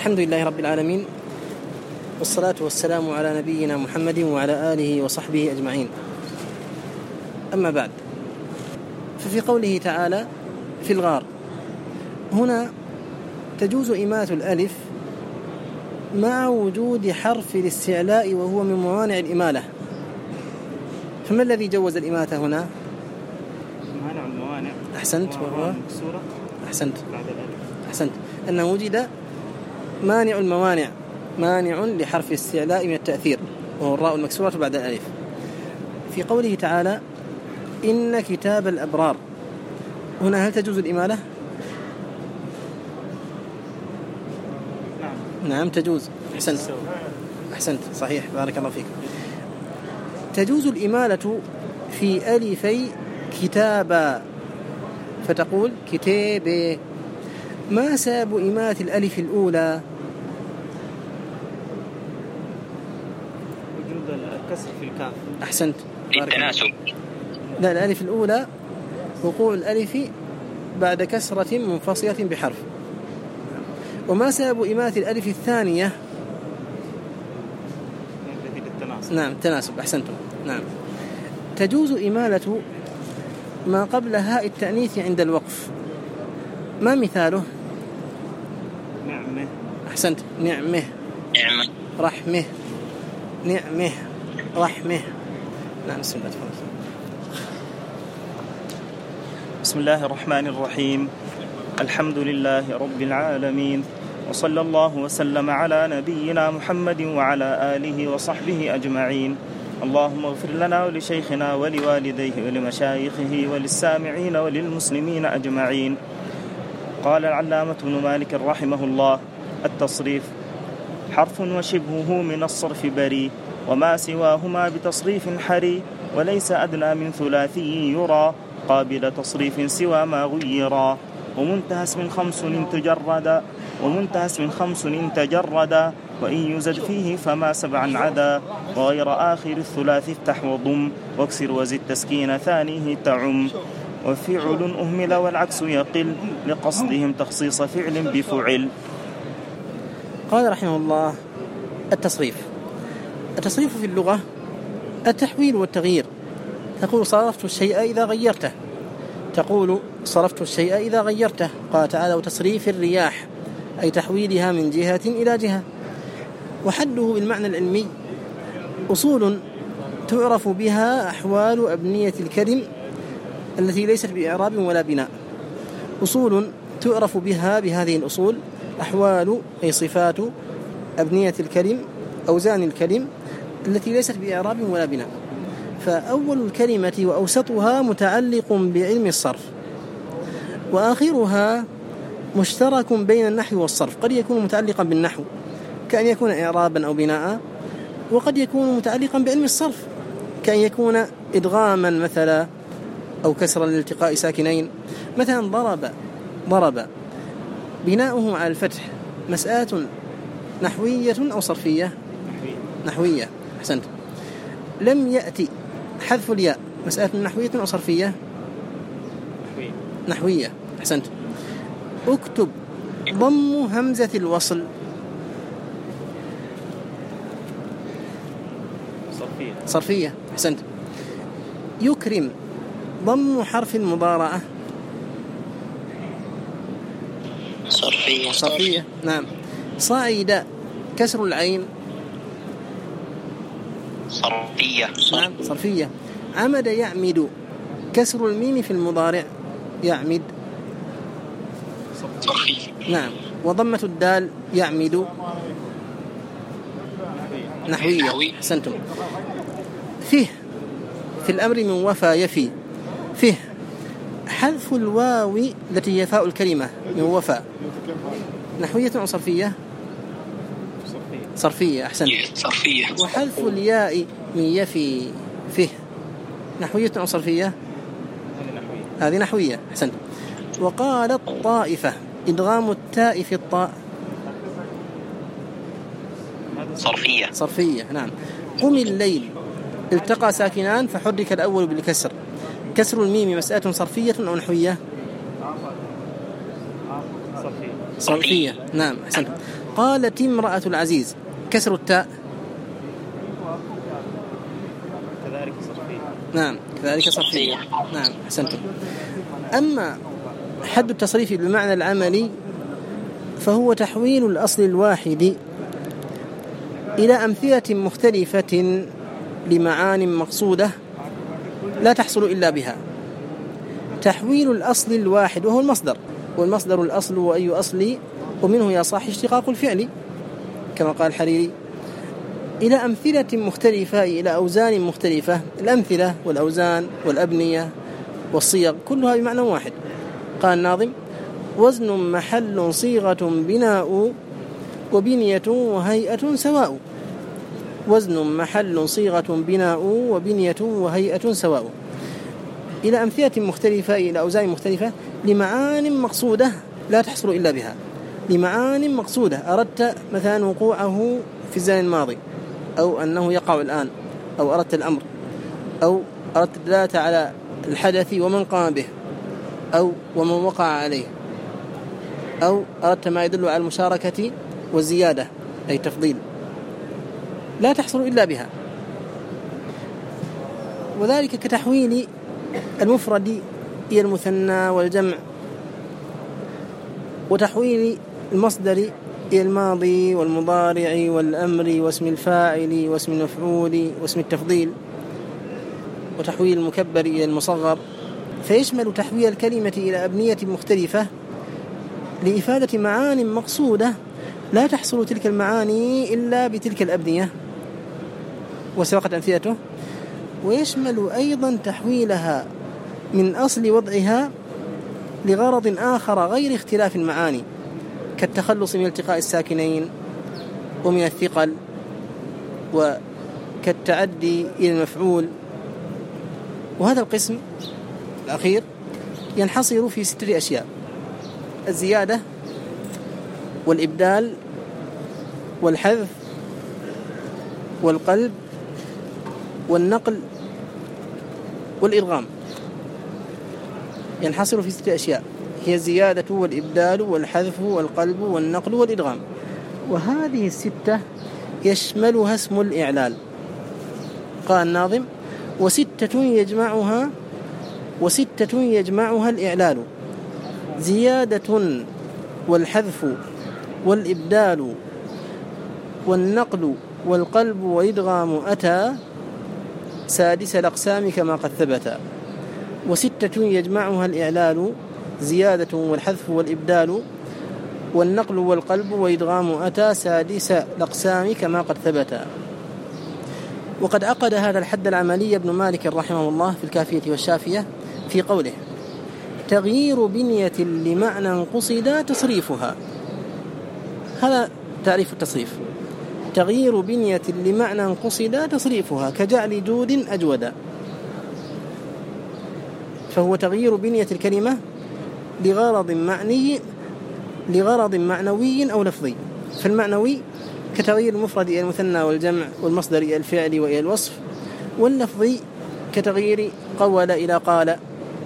الحمد لله رب العالمين، والصلاة والسلام على نبينا محمد وعلى آله وصحبه أجمعين. أما بعد، ففي قوله تعالى في الغار، هنا تجوز إماتة الألف مع وجود حرف الاستعلاء وهو من موانع الإمالة. فما الذي جوز الإماتة هنا؟ مانع الموانع. أحسنت، وهو أحسنت أنه وجد مانع الموانع، مانع لحرف الاستعلاء من التأثير، وهو الراء المكسورة بعد الألف. في قوله تعالى إن كتاب الأبرار، هنا هل تجوز الإمالة؟ نعم تجوز. أحسنت صحيح، بارك الله فيك. تجوز الإمالة في ألفي كتابا، فتقول كتاب. ما سبب إمالة الألف الأولى؟ وجود الكسر في الكاف. أحسنت، التناسب. لا، الألف الأولى وقوع الألف بعد كسرة منفصلة بحرف. وما سبب إمالة الألف الثانية؟ نعم التناسب، أحسنتم. نعم. تجوز إمالة ما قبل هاء التأنيث عند الوقف. ما مثاله؟ نعمة. أحسنت، نعمة، رحمة، نعمة، رحمة. نعم بسم الله. بسم الله الرحمن الرحيم. الحمد لله رب العالمين، وصلى الله وسلم على نبينا محمد وعلى آله وصحبه أجمعين. اللهم اغفر لنا ولشيخنا ولوالديه ولمشايخه وللسامعين وللمسلمين أجمعين. قال العلامة ابن مالك رحمه الله: التصريف حرف وشبهه من الصرف بري، وما سواهما بتصريف حري، وليس أدنى من ثلاثي يرى قابل تصريف سوى ما غيرا. ومنتهى اسم خمس إن تجردا، وإن يزد فيه فما سبعا عدا. وغير آخر الثلاث افتح وضم، واكسر وزد تسكين ثانيه تعم. وفعل أهمل والعكس يقل، لقصدهم تخصيص فعل بفعل. قال رحمه الله: التصريف في اللغة التحويل والتغيير. تقول صرفت الشيء إذا غيرته، تقول صرفت الشيء إذا غيرته. قال تعالى: وتصريف الرياح، أي تحويلها من جهة إلى جهة. وحده بالمعنى العلمي أصول تعرف بها أحوال أبنية الكلم التي ليست بإعراب ولا بناء. أصول تعرف بها بهذه الأصول أحوال، أي صفات أبنية الكلم، أوزان الكلم التي ليست بإعراب ولا بناء. فأول الكلمة وأوسطها متعلق بعلم الصرف، وآخرها مشترك بين النحو والصرف. قد يكون متعلقا بالنحو كأن يكون إعرابا أو بناء، وقد يكون متعلقا بعلم الصرف كأن يكون إدغاما مثلا أو كسرا لالتقاء ساكنين. مثلا ضرب بناؤه على الفتح مسألة نحوية أو صرفية؟ نحوية. أحسنت. لم يأتي حذف الياء مسألة نحوية أو صرفية؟ نحوية. أحسنت. اكتب ضم همزة الوصل؟ صرفية. أحسنت. يكرم ضم حرف المضارعة؟ صرفية. نعم. صعد كسر العين؟ نعم صرفية. عمد يعمد كسر الميم في المضارع يعمد؟ نعم. وضمة الدال يعمد؟ نحوية. أحسنتم. فيه في الأمر من وفى يفي، فيه حذف الواو التي هي فاء الكلمة من وفى، نحوية أو صرفية؟ صرفية. أحسنت. وحذف الياء من يفي فيه، نحوية أو صرفية؟ هذه نحوية. أحسنت. وقال الطائفة إدغام التاء في الطاء؟ صرفية. نعم. قم الليل التقى ساكنان فحرك الأول بالكسر، كسر الميم مسألة صرفية أو نحوية؟ صرفية. نعم أحسنت. قالت امرأة العزيز، كسر التاء. كذلك صرفي. نعم كذلك صرفي. نعم أحسنتم. أما حد التصريف بالمعنى العملي فهو تحويل الأصل الواحد إلى أمثلة مختلفة لمعان مقصودة لا تحصل إلا بها. تحويل الأصل الواحد وهو المصدر، والمصدر الأصل وأي أصل، ومنه يا صاحي اشتقاق الفعل كما قال الحريري، إلى أمثلة مختلفة، إلى أوزان مختلفة. الأمثلة والأوزان والأبنية والصيغ كلها بمعنى واحد. قال الناظم: وزن محل صيغة بناء وبنية وهيئة سواء. وزن محل صيغة بناء وبنية وهيئة سواء، إلى أمثلة مختلفة، إلى أوزان مختلفة لمعان مقصودة لا تحصل إلا بها. لمعان مقصودة، أردت مثلا وقوعه في الزمن الماضي، أو أنه يقع الآن، أو أردت الأمر، أو أردت الدلالة على الحدث ومن قام به، أو ومن وقع عليه، أو أردت ما يدل على المشاركة والزيادة أي تفضيل، لا تحصل إلا بها. وذلك كتحويل المفرد إلى المثنى والجمع، وتحويل المصدر إلى الماضي والمضارع والأمر واسم الفاعل واسم المفعول واسم التفضيل، وتحويل المكبر إلى المصغر. فيشمل تحويل الكلمة إلى أبنية مختلفة لإفادة معاني مقصودة لا تحصل تلك المعاني إلا بتلك الأبنية وسبقت أمثلته. ويشمل أيضا تحويلها من أصل وضعها لغرض آخر غير اختلاف المعاني، كالتخلص من التقاء الساكنين ومن الثقل، وكالتعدي إلى المفعول. وهذا القسم الأخير ينحصر في 6 أشياء: الزيادة والإبدال والحذف والقلب والنقل والإدغام. ينحصر في 6 أشياء هي الزيادة والإبدال والحذف والقلب والنقل والإدغام. وهذه 6 يشملها اسم الإعلال. قال الناظم: وستة يجمعها الإعلال: زيادة والحذف والإبدال والنقل والقلب والإدغام أتى سادس الأقسام كما قد ثبت. 6 يجمعها الإعلال: زيادة والحذف والإبدال والنقل والقلب والإدغام أتى سادس الأقسام كما قد ثبت. وقد عقد هذا الحد العملي ابن مالك رحمه الله في الكافية والشافية في قوله: تغيير بنية لمعنى قصد تصريفها. هذا تعريف التصريف: تغيير بنية لمعنى قصد تصريفها كجعل جود أجودا. فهو تغيير بنية الكلمة لغرض معنوي أو لفظي. فالمعنوي كتغيير المفرد إلى المثنى والجمع، والمصدر إلى الفعل وإلى الوصف، واللفظي كتغيير قول إلى قال،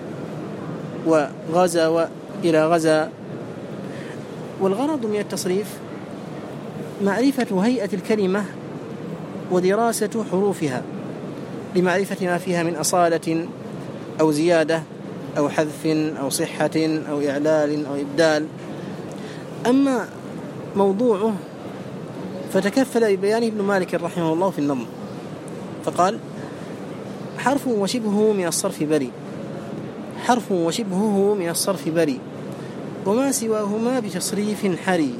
وغزا إلى غزا. والغرض من التصريف معرفة هيئة الكلمة ودراسة حروفها لمعرفة ما فيها من أصالة أو زيادة أو حذف أو صحة أو إعلال أو إبدال. أما موضوعه فتكفل ببيانه ابن مالك رحمه الله في النظم، فقال: حرف وشبهه من الصرف بري، حرف وشبهه من الصرف بري، وما سواهما بتصريف حري.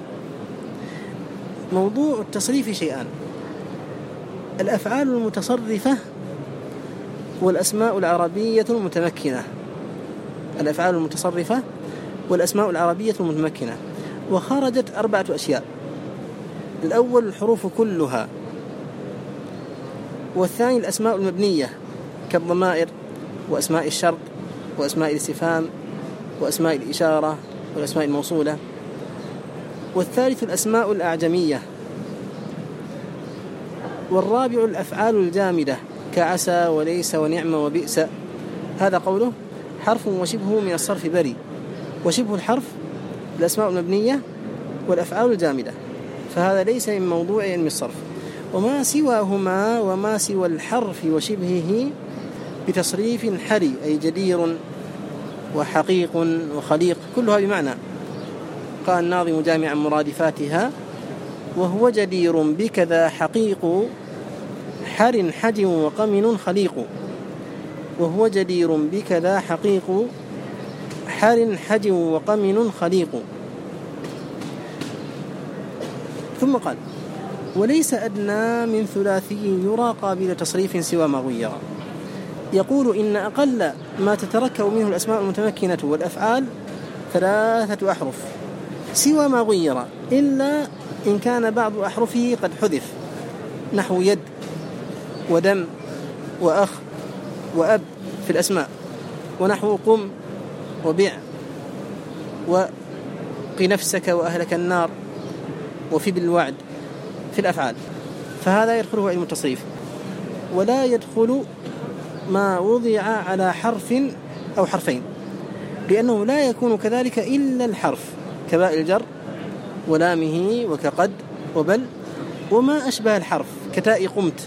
موضوع التصريف شيئان: الأفعال المتصرفة والأسماء العربية المتمكنة. الأفعال المتصرفة والأسماء العربية المتمكنة. وخرجت 4 أشياء: الأول الحروف كلها، والثاني الأسماء المبنية كالضمائر وأسماء الشرط وأسماء الاستفهام وأسماء الإشارة والأسماء الموصولة، والثالث الأسماء الأعجمية، والرابع الأفعال الجامدة كعسى وليس ونعم وبئس. هذا قوله: حرف وشبهه من الصرف بري. وشبه الحرف الأسماء المبنية والأفعال الجامدة. فهذا ليس من موضوع علم الصرف. وما سواهما وما سوى الحرف وشبهه بتصريف حري، أي جدير وحقيق وخليق، كلها بمعنى. قال الناظم جامعا مرادفاتها: وهو جدير بكذا حقيق، حر حج وقمن خليق. وهو جدير بكذا حقيق، حر حج وقمن خليق. ثم قال: وليس أدنى من ثلاثي يرى قابل تصريف سوى ما غير. يقول: إن أقل ما تتركب منه الأسماء المتمكنة والأفعال 3 أحرف سوى ما غير، إلا إن كان بعض أحرفه قد حذف، نحو يد ودم وأخ وأب في الأسماء، ونحو قم وبع وقي نفسك وأهلك النار وفي بالوعد في الأفعال، فهذا يدخله علم التصريف. ولا يدخل ما وضع على حرف أو حرفين، لأنه لا يكون كذلك إلا الحرف، كباء الجر ولامه وكقد وبل وما أشبه الحرف، كتاء قمت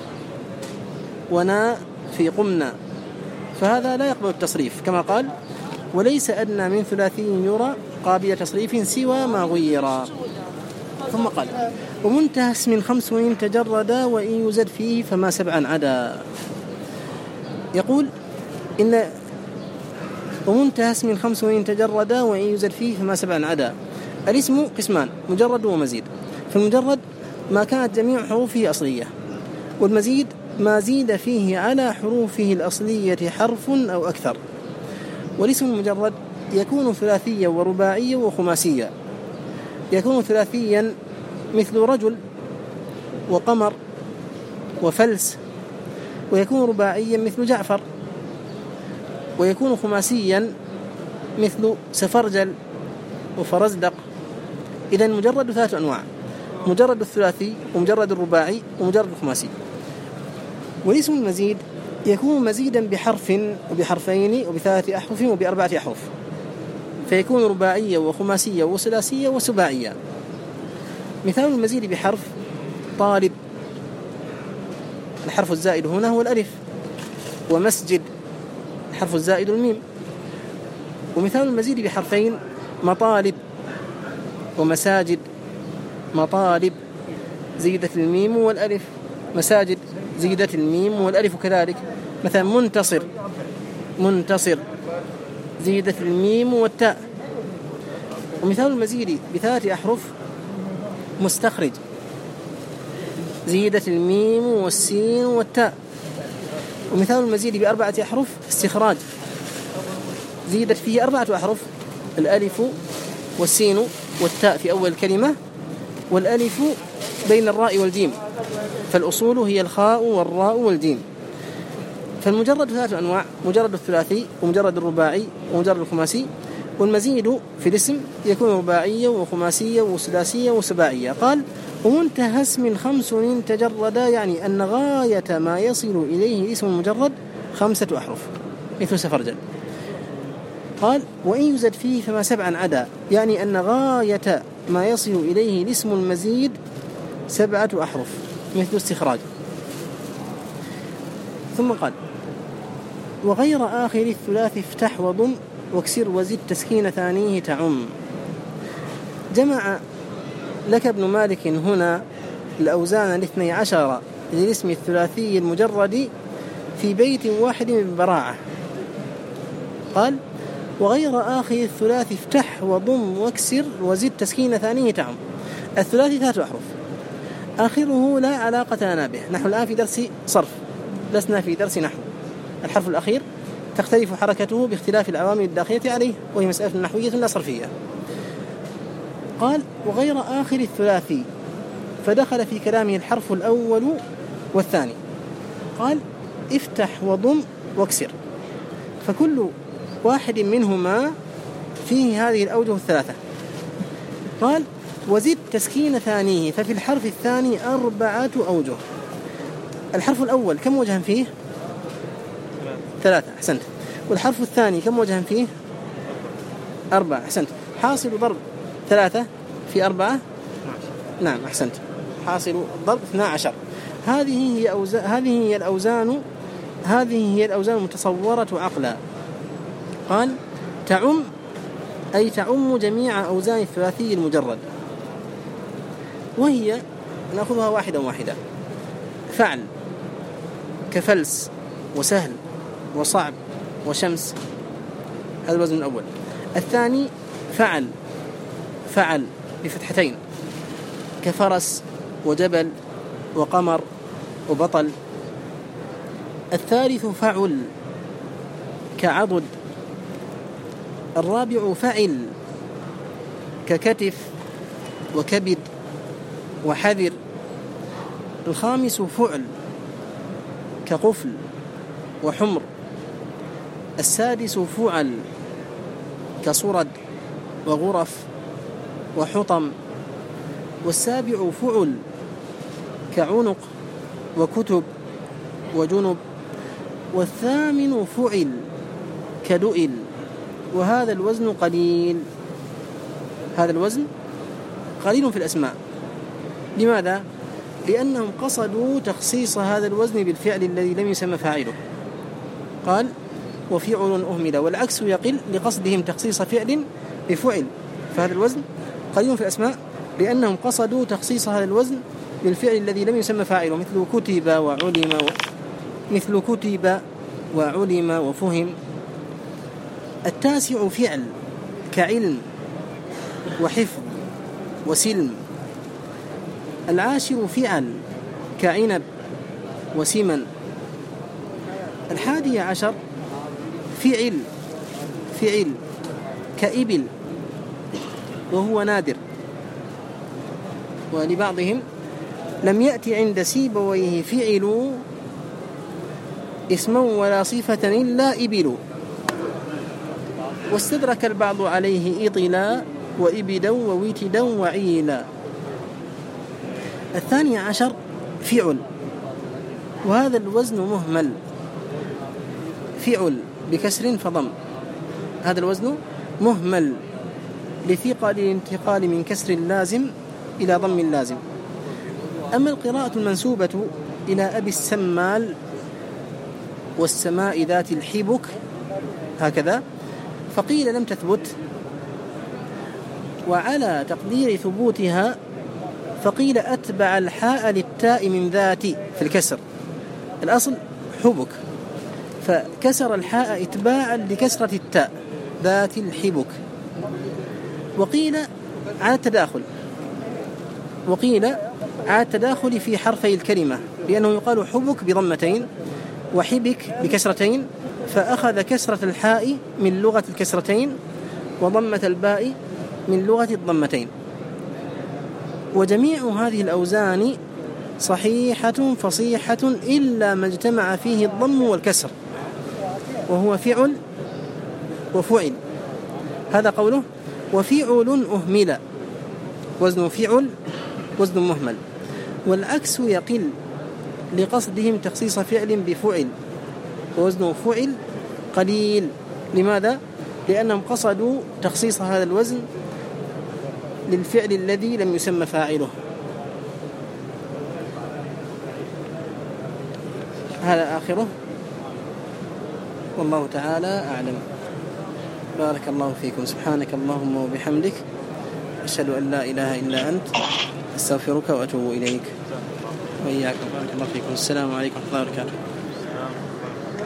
ونا في قمنا، فهذا لا يقبل التصريف. كما قال: وليس أدنى من ثلاثي يرى قابل تصريف سوى ما غير. ثم قال: ومنتهى اسم 5 إن تجرد وإن يزد فيه فما 7 عدا. يقول: إن ومنتهى اسم 5 إن تجرد وإن يزد فيه فما 7 عدا. الاسم قسمان: مجرد ومزيد. فالمجرد ما كانت جميع حروفه أصلية، والمزيد ما زيد فيه على حروفه الأصلية حرف أو أكثر. والاسم المجرد يكون ثلاثيا ورباعيا وخماسيا. يكون ثلاثيا مثل رجل وقمر وفلس، ويكون رباعيا مثل جعفر، ويكون خماسيا مثل سفرجل وفرزدق. إذن مجرد 3 أنواع: مجرد الثلاثي ومجرد الرباعي ومجرد الخماسي. والاسم المزيد يكون مزيدا بحرف وبحرفين وب3 أحرف وب4 أحرف، فيكون رباعيا وخماسيا وثلاثيا وسباعيا. مثال المزيد بحرف: طالب، الحرف الزائد هنا هو الألف، ومسجد الحرف الزائد الميم. ومثال المزيد بحرفين: مطالب ومساجد، مطالب زيدت الميم والألف، مساجد زيدت الميم والألف كذلك. مثلا منتصر، منتصر زيدت الميم والتاء. ومثال المزيد ب3 أحرف: مستخرج زيدت الميم والسين والتاء. ومثال المزيد ب4 أحرف: استخراج زيدت فيه 4 أحرف: الألف والسين والتاء في أول الكلمة، والألف بين الراء والجيم، فالأصول هي الخاء والراء والجيم. فالمجرد 3 أنواع: مجرد الثلاثي ومجرد الرباعي ومجرد الخماسي. والمزيد في الاسم يكون رباعيا وخماسيا وثلاثيا وسباعيا. قال: ومنتهى اسم 5 تجرد، يعني أن غاية ما يصل إليه الاسم المجرد 5 أحرف مثل سفرجل. قال: وإن يزد فيه فما 7 عدا، يعني أن غاية ما يصل إليه الاسم المزيد 7 أحرف مثل استخراج. ثم قال: وغير آخر الثلاث افتح وضم واكسر وزد تسكين ثانيه تعم. جمع لك ابن مالك هنا الأوزان 12 للاسم الثلاثي المجرد في بيت واحد ببراعة. قال: وغير آخر الثلاث افتح وضم واكسر وزد تسكين ثانيه تعم. الثلاثي 3 أحرف، آخره لا علاقة لنا به. نحن الآن في درس صرف، لسنا في درس نحو. الحرف الأخير تختلف حركته باختلاف العوامل الداخلة عليه، وهي مسألة نحوية لا صرفية. قال: وغير آخر الثلاثي، فدخل في كلامه الحرف الأول والثاني. قال: افتح وضم واكسر، فكل واحد منهما فيه هذه الأوجه 3. قال: وزد تسكين ثانيه، ففي الحرف الثاني 4 أوجه. الحرف الأول كم وجها فيه؟ 3. أحسنت. والحرف الثاني كم وجها فيه؟ 4. أحسنت. حاصل ضرب 3 في 4 نعم أحسنت، حاصل الضرب 12. هذه هي الأوزان المتصورة عقلا. قال تعم، أي تعم جميع أوزان الثلاثي المجرد، وهي نأخذها واحدا واحدا. فعل كفلس وسهل وصعب وشمس، هذا الوزن الأول. الثاني فعل بفتحتين كفرس وجبل وقمر وبطل. الثالث فعل كعضد. الرابع فعل ككتف وكبد وحذر. الخامس فعل كقفل وحمر. السادس فعل كصرد وغرف وحطم. والسابع فعل كعنق وكتب وجنب. والثامن فعل كدؤل. وهذا الوزن قليل، هذا الوزن قليل في الأسماء. لماذا؟ لأنهم قصدوا تخصيص هذا الوزن بالفعل الذي لم يسمى فاعله. قال وفعل أهمل، والعكس يقل لقصدهم تخصيص فعل بفعل. فهذا الوزن قليل في الأسماء لأنهم قصدوا تخصيص هذا الوزن بالفعل الذي لم يسمى فاعله، مثل كتب وعلم وفهم. التاسع فعل كعلم وحفظ وسلم. العاشر فعل كعنب وسمن. 11 فعل كإبل وهو نادر. ولبعضهم لم يأتي عند سيبويه فعل اسما ولا صفة إلا إبل. واستدرك البعض عليه إطلا وإبدا ووتدا وعيلا. 12 فعل، وهذا الوزن مهمل. فعل بكسر فضم، هذا الوزن مهمل لثقل الانتقال من كسر اللازم إلى ضم اللازم. أما القراءة المنسوبة إلى أبي السمال والسماء ذات الحبك هكذا فقيل لم تثبت، وعلى تقدير ثبوتها فقيل أتبع الحاء للتاء من ذات في الكسر، الأصل حبك، فكسر الحاء إتباعا لكسرة التاء ذات الحبك. وقيل على التداخل في حرفي الكلمة، لأنه يقال حبك بضمتين وحبك بكسرتين، فأخذ كسرة الحاء من لغة الكسرتين وضمة الباء من لغة الضمتين. وجميع هذه الأوزان صحيحة فصيحة إلا ما اجتمع فيه الضم والكسر، وهو فعل وفعل. هذا قوله وفعل أهمل، وزن فعل وزن مهمل. والعكس يقل لقصدهم تخصيص فعل بفعل، ووزن فعل قليل. لماذا؟ لأنهم قصدوا تخصيص هذا الوزن للفعل الذي لم يسمى فاعله. هذا آخره، والله تعالى أعلم. بارك الله فيكم. سبحانك اللهم وبحمدك، أشهد أن لا إله إلا أنت، أستغفرك وأتوب إليك. وإياكم. بارك الله فيكم. السلام عليكم ورحمة الله وبركاته.